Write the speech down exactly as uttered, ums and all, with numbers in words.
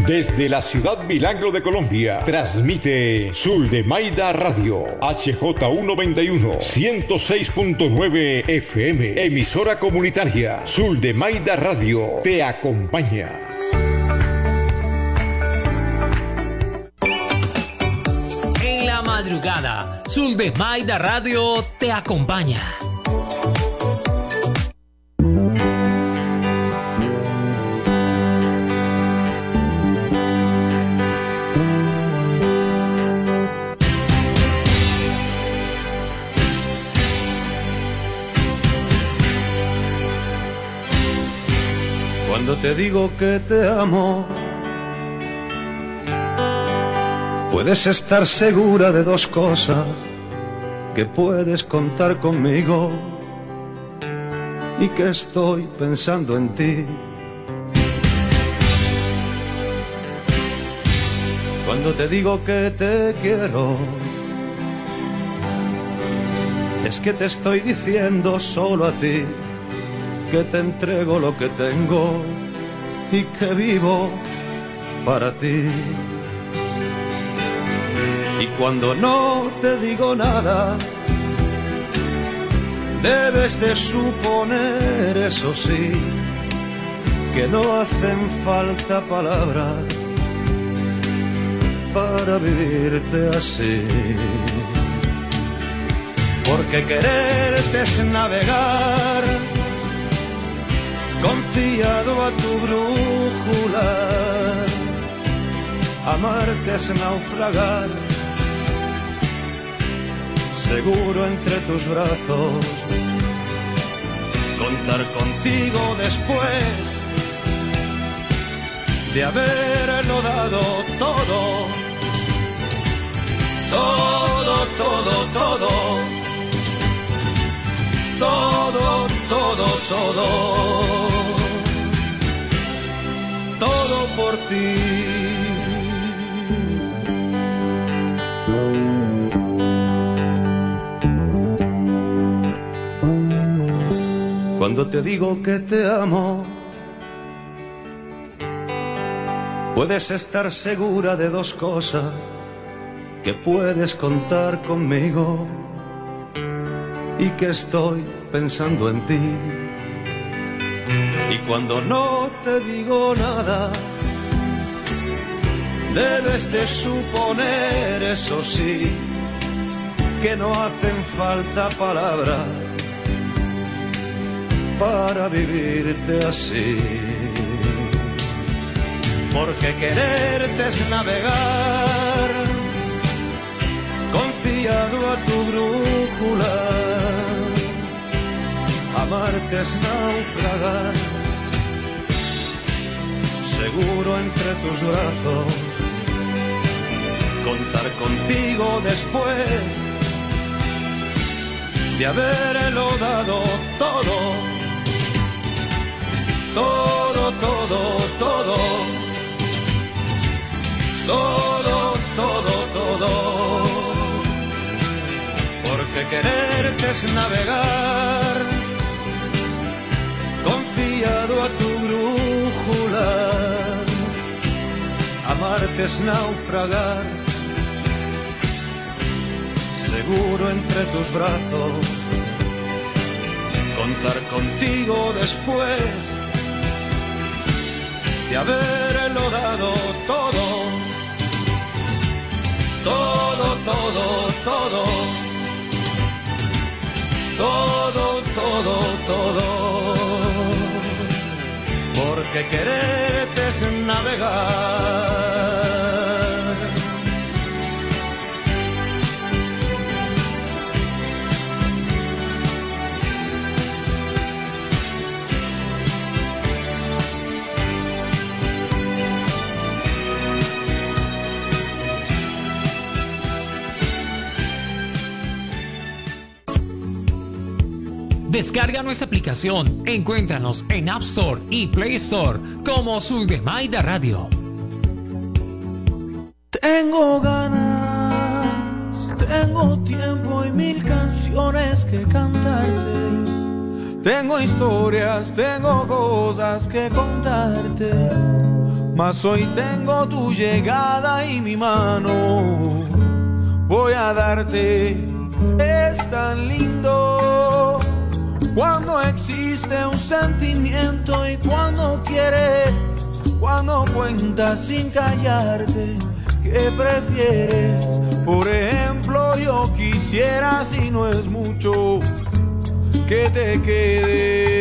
Desde la ciudad Milagro de Colombia, transmite Zuldemaida Radio, H J U noventa y uno, ciento seis punto nueve F M, emisora comunitaria. Zuldemaida Radio te acompaña. En la madrugada, Zuldemaida Radio te acompaña. Cuando te digo que te amo, puedes estar segura de dos cosas: que puedes contar conmigo y que estoy pensando en ti. Cuando te digo que te quiero, es que te estoy diciendo solo a ti que te entrego lo que tengo y que vivo para ti. Y cuando no te digo nada, debes de suponer, eso sí, que no hacen falta palabras para vivirte así. Porque quererte es navegar confiado a tu brújula, amarte es naufragar seguro entre tus brazos, contar contigo después de haberlo dado todo, todo, todo, todo, todo, todo, todo, todo por ti. Cuando te digo que te amo, puedes estar segura de dos cosas: que puedes contar conmigo y que estoy pensando en ti. Y cuando no te digo nada, debes de suponer, eso sí, que no hacen falta palabras para vivirte así. Porque quererte es navegar confiado a tu brújula, amarte es naufragar seguro entre tus brazos, contar contigo después de haberlo dado todo, todo, todo, todo, todo, todo, todo. Porque quererte es navegar confiado a tu brújula, amarte es naufragar seguro entre tus brazos, contar contigo después de haberlo dado todo, todo, todo, todo, todo, todo, todo. Porque quererte es navegar. Descarga nuestra aplicación, encuéntranos en App Store y Play Store como Zuldemaida Radio. Tengo ganas, tengo tiempo y mil canciones que cantarte. Tengo historias, tengo cosas que contarte. mas hoy tengo tu llegada y mi mano voy a darte. Es tan lindo cuando existe un sentimiento y cuando quieres, cuando cuentas sin callarte. ¿Qué prefieres? Por ejemplo, yo quisiera, si no es mucho, que te quedes.